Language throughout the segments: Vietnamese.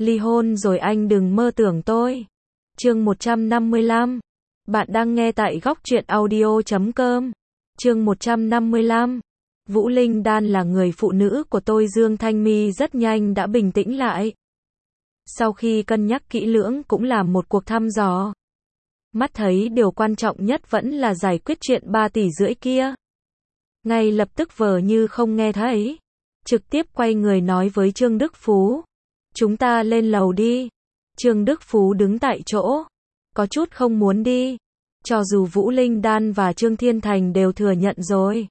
Ly hôn rồi anh đừng mơ tưởng tôi. Chương 155. Bạn đang nghe tại góc truyện audio.com. Chương 155. Vũ Linh Đan là người phụ nữ của tôi. Dương Thanh My rất nhanh đã bình tĩnh lại. Sau khi cân nhắc kỹ lưỡng cũng làm một cuộc thăm dò. Mắt thấy điều quan trọng nhất vẫn là giải quyết chuyện 3,5 tỷ kia. Ngay lập tức vờ như không nghe thấy. Trực tiếp quay người nói với Trương Đức Phú. Chúng ta lên lầu đi. Trương Đức Phú đứng tại chỗ. Có chút không muốn đi. Cho dù Vũ Linh Đan và Trương Thiên Thành đều thừa nhận rồi.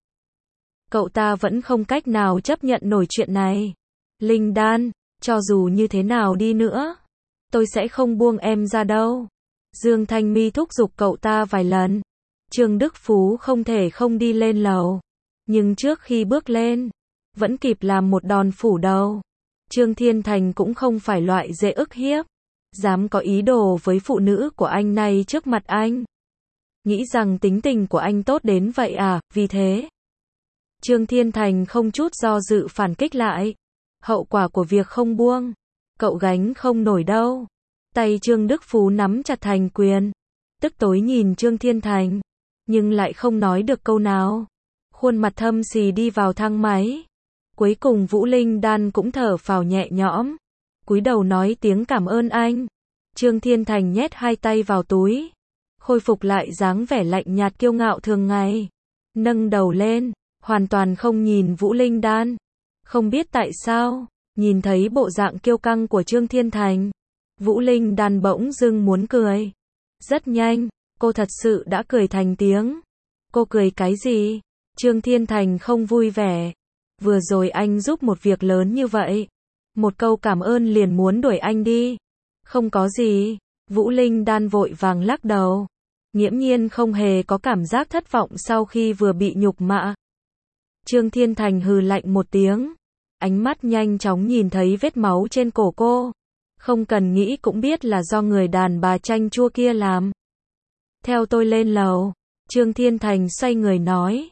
Cậu ta vẫn không cách nào chấp nhận nổi chuyện này. Linh Đan, cho dù như thế nào đi nữa, tôi sẽ không buông em ra đâu. Dương Thanh My thúc giục cậu ta vài lần. Trương Đức Phú không thể không đi lên lầu. Nhưng trước khi bước lên, vẫn kịp làm một đòn phủ đầu. Trương Thiên Thành cũng không phải loại dễ ức hiếp. Dám có ý đồ với phụ nữ của anh này trước mặt anh. Nghĩ rằng tính tình của anh tốt đến vậy à, vì thế. Trương Thiên Thành không chút do dự phản kích lại. Hậu quả của việc không buông, cậu gánh không nổi đâu. Tay Trương Đức Phú nắm chặt thành quyền. Tức tối nhìn Trương Thiên Thành, nhưng lại không nói được câu nào. Khuôn mặt thâm xì đi vào thang máy. Cuối cùng Vũ Linh Đan cũng thở phào nhẹ nhõm. Cúi đầu nói tiếng cảm ơn anh. Trương Thiên Thành nhét hai tay vào túi. Khôi phục lại dáng vẻ lạnh nhạt kiêu ngạo thường ngày. Nâng đầu lên, hoàn toàn không nhìn Vũ Linh Đan. Không biết tại sao, nhìn thấy bộ dạng kiêu căng của Trương Thiên Thành, Vũ Linh Đan bỗng dưng muốn cười. Rất nhanh, cô thật sự đã cười thành tiếng. Cô cười cái gì? Trương Thiên Thành không vui vẻ. Vừa rồi anh giúp một việc lớn như vậy. Một câu cảm ơn liền muốn đuổi anh đi. Không có gì. Vũ Linh Đan vội vàng lắc đầu. Nghiễm nhiên không hề có cảm giác thất vọng sau khi vừa bị nhục mạ. Trương Thiên Thành hừ lạnh một tiếng. Ánh mắt nhanh chóng nhìn thấy vết máu trên cổ cô. Không cần nghĩ cũng biết là do người đàn bà chanh chua kia làm. Theo tôi lên lầu. Trương Thiên Thành xoay người nói.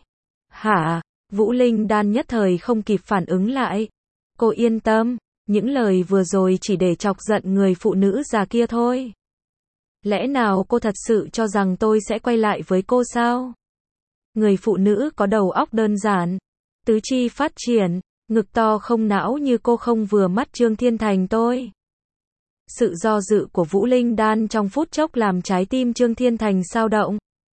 Hả? Vũ Linh Đan nhất thời không kịp phản ứng lại. Cô yên tâm, những lời vừa rồi chỉ để chọc giận người phụ nữ già kia thôi. Lẽ nào cô thật sự cho rằng tôi sẽ quay lại với cô sao? Người phụ nữ có đầu óc đơn giản, tứ chi phát triển, ngực to không não như cô không vừa mắt Trương Thiên Thành tôi. Sự do dự của Vũ Linh Đan trong phút chốc làm trái tim Trương Thiên Thành xao động.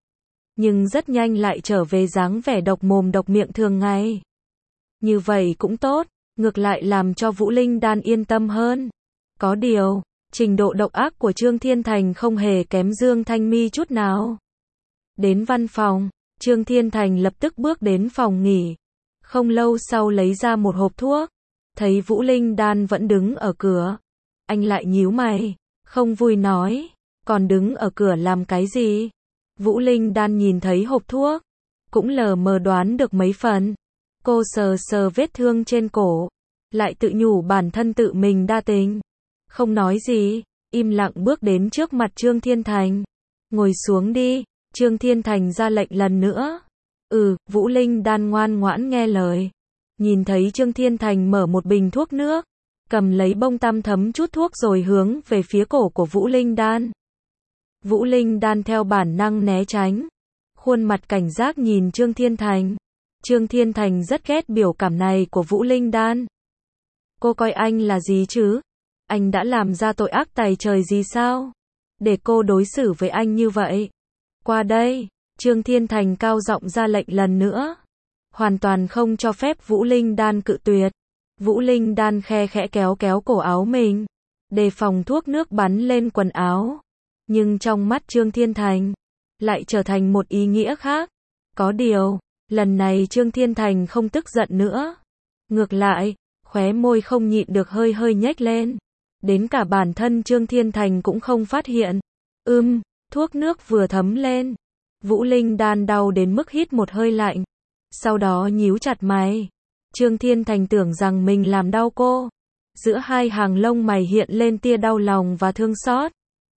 Nhưng rất nhanh lại trở về dáng vẻ độc mồm độc miệng thường ngày. Như vậy cũng tốt, ngược lại làm cho Vũ Linh Đan yên tâm hơn. Có điều, trình độ độc ác của Trương Thiên Thành không hề kém Dương Thanh My chút nào. Đến văn phòng, Trương Thiên Thành lập tức bước đến phòng nghỉ. Không lâu sau lấy ra một hộp thuốc. Thấy Vũ Linh Đan vẫn đứng ở cửa. Anh lại nhíu mày, không vui nói. Còn đứng ở cửa làm cái gì? Vũ Linh Đan nhìn thấy hộp thuốc. Cũng lờ mờ đoán được mấy phần. Cô sờ sờ vết thương trên cổ. Lại tự nhủ bản thân tự mình đa tình. Không nói gì, im lặng bước đến trước mặt Trương Thiên Thành. Ngồi xuống đi. Trương Thiên Thành ra lệnh lần nữa. Vũ Linh Đan ngoan ngoãn nghe lời. Nhìn thấy Trương Thiên Thành mở một bình thuốc nước. Cầm lấy bông tăm thấm chút thuốc rồi hướng về phía cổ của Vũ Linh Đan. Vũ Linh Đan theo bản năng né tránh. Khuôn mặt cảnh giác nhìn Trương Thiên Thành. Trương Thiên Thành rất ghét biểu cảm này của Vũ Linh Đan. Cô coi anh là gì chứ? Anh đã làm ra tội ác tày trời gì sao? Để cô đối xử với anh như vậy. Qua đây, Trương Thiên Thành cao giọng ra lệnh lần nữa. Hoàn toàn không cho phép Vũ Linh Đan cự tuyệt. Vũ Linh Đan khe khẽ kéo cổ áo mình. Đề phòng thuốc nước bắn lên quần áo. Nhưng trong mắt Trương Thiên Thành, lại trở thành một ý nghĩa khác. Có điều, lần này Trương Thiên Thành không tức giận nữa. Ngược lại, khóe môi không nhịn được hơi nhếch lên. Đến cả bản thân Trương Thiên Thành cũng không phát hiện. Thuốc nước vừa thấm lên. Vũ Linh Đan đau đến mức hít một hơi lạnh. Sau đó nhíu chặt mày. Trương Thiên Thành tưởng rằng mình làm đau cô. Giữa hai hàng lông mày hiện lên tia đau lòng và thương xót.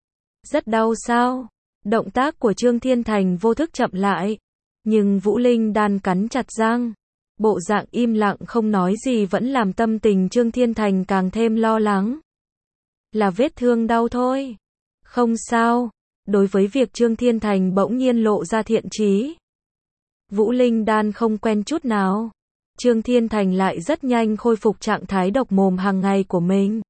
Rất đau sao? Động tác của Trương Thiên Thành vô thức chậm lại. Nhưng Vũ Linh Đan cắn chặt răng. Bộ dạng im lặng không nói gì vẫn làm tâm tình Trương Thiên Thành càng thêm lo lắng. Là vết thương đau thôi. Không sao. Đối với việc Trương Thiên Thành bỗng nhiên lộ ra thiện chí, Vũ Linh Đan không quen chút nào. Trương Thiên Thành lại rất nhanh khôi phục trạng thái độc mồm hàng ngày của mình.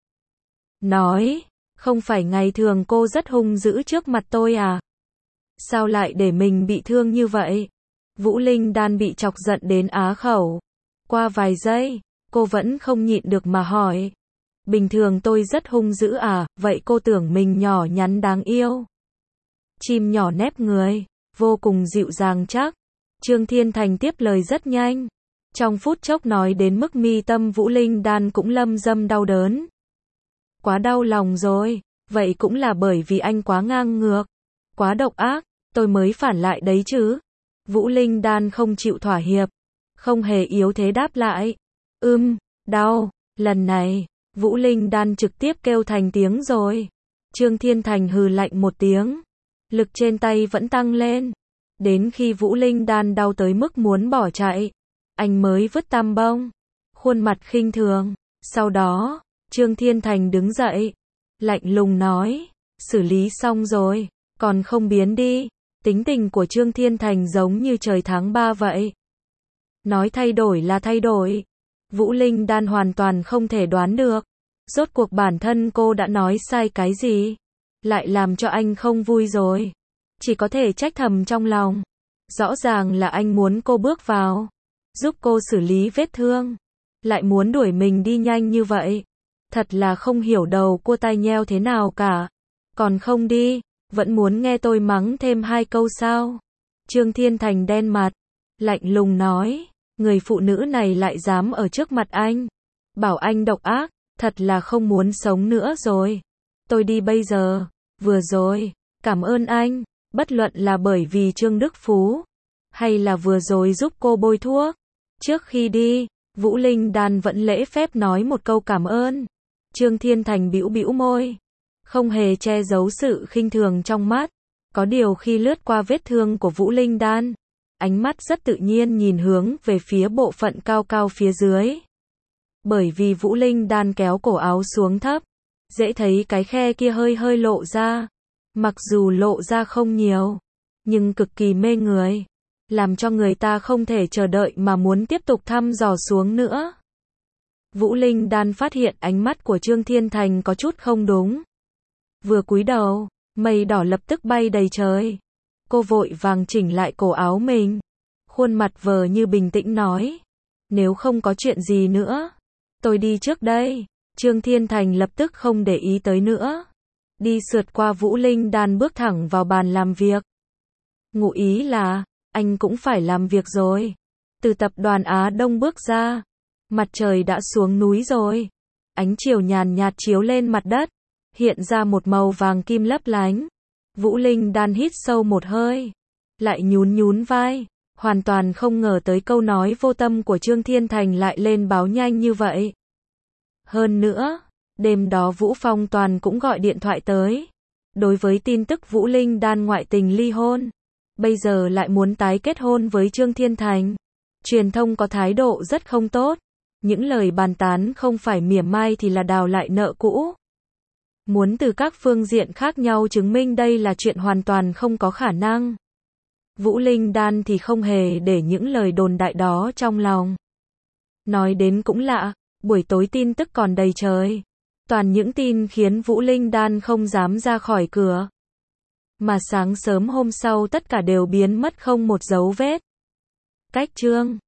Nói, không phải ngày thường cô rất hung dữ trước mặt tôi à? Sao lại để mình bị thương như vậy? Vũ Linh Đan bị chọc giận đến á khẩu. Qua vài giây, cô vẫn không nhịn được mà hỏi. Bình thường tôi rất hung dữ à, vậy cô tưởng mình nhỏ nhắn đáng yêu. Chim nhỏ nép người, vô cùng dịu dàng chắc. Trương Thiên Thành tiếp lời rất nhanh. Trong phút chốc nói đến mức mi tâm Vũ Linh Đan cũng lâm dâm đau đớn. Quá đau lòng rồi, vậy cũng là bởi vì anh quá ngang ngược, quá độc ác, tôi mới phản lại đấy chứ. Vũ Linh Đan không chịu thỏa hiệp, không hề yếu thế đáp lại. Đau, lần này, Vũ Linh Đan trực tiếp kêu thành tiếng rồi. Trương Thiên Thành hừ lạnh một tiếng, lực trên tay vẫn tăng lên. Đến khi Vũ Linh Đan đau tới mức muốn bỏ chạy, anh mới vứt tăm bông, khuôn mặt khinh thường. Sau đó, Trương Thiên Thành đứng dậy, lạnh lùng nói, xử lý xong rồi, còn không biến đi. Tính tình của Trương Thiên Thành giống như trời tháng 3 vậy. Nói thay đổi là thay đổi. Vũ Linh Đan hoàn toàn không thể đoán được. Rốt cuộc bản thân cô đã nói sai cái gì? Lại làm cho anh không vui rồi. Chỉ có thể trách thầm trong lòng. Rõ ràng là anh muốn cô bước vào, giúp cô xử lý vết thương. Lại muốn đuổi mình đi nhanh như vậy. Thật là không hiểu đầu cua tai nheo thế nào cả. Còn không đi, vẫn muốn nghe tôi mắng thêm 2 câu sao? Trương Thiên Thành đen mặt, lạnh lùng nói, người phụ nữ này lại dám ở trước mặt anh, bảo anh độc ác, thật là không muốn sống nữa rồi. Tôi đi bây giờ. Vừa rồi, cảm ơn anh, bất luận là bởi vì Trương Đức Phú, hay là vừa rồi giúp cô bôi thuốc. Trước khi đi, Vũ Linh Đan vẫn lễ phép nói một câu cảm ơn. Trương Thiên Thành bĩu bĩu môi, không hề che giấu sự khinh thường trong mắt. Có điều khi lướt qua vết thương của Vũ Linh Đan, ánh mắt rất tự nhiên nhìn hướng về phía bộ phận cao cao phía dưới. Bởi vì Vũ Linh Đan kéo cổ áo xuống thấp, dễ thấy cái khe kia hơi hơi lộ ra. Mặc dù lộ ra không nhiều, nhưng cực kỳ mê người, làm cho người ta không thể chờ đợi mà muốn tiếp tục thăm dò xuống nữa. Vũ Linh Đan phát hiện ánh mắt của Trương Thiên Thành có chút không đúng. Vừa cúi đầu, mây đỏ lập tức bay đầy trời. Cô vội vàng chỉnh lại cổ áo mình, khuôn mặt vờ như bình tĩnh nói, nếu không có chuyện gì nữa, tôi đi trước đây. Trương Thiên Thành lập tức không để ý tới nữa, đi sượt qua Vũ Linh Đan bước thẳng vào bàn làm việc. Ngụ ý là, anh cũng phải làm việc rồi. Từ tập đoàn Á Đông bước ra, mặt trời đã xuống núi rồi. Ánh chiều nhàn nhạt chiếu lên mặt đất, hiện ra một màu vàng kim lấp lánh. Vũ Linh Đan hít sâu một hơi, lại nhún nhún vai, hoàn toàn không ngờ tới câu nói vô tâm của Trương Thiên Thành lại lên báo nhanh như vậy. Hơn nữa, đêm đó Vũ Phong Toàn cũng gọi điện thoại tới. Đối với tin tức Vũ Linh Đan ngoại tình ly hôn, bây giờ lại muốn tái kết hôn với Trương Thiên Thành. Truyền thông có thái độ rất không tốt. Những lời bàn tán không phải mỉa mai thì là đào lại nợ cũ. Muốn từ các phương diện khác nhau chứng minh đây là chuyện hoàn toàn không có khả năng. Vũ Linh Đan thì không hề để những lời đồn đại đó trong lòng. Nói đến cũng lạ, buổi tối tin tức còn đầy trời. Toàn những tin khiến Vũ Linh Đan không dám ra khỏi cửa. Mà sáng sớm hôm sau tất cả đều biến mất không một dấu vết. Cách chương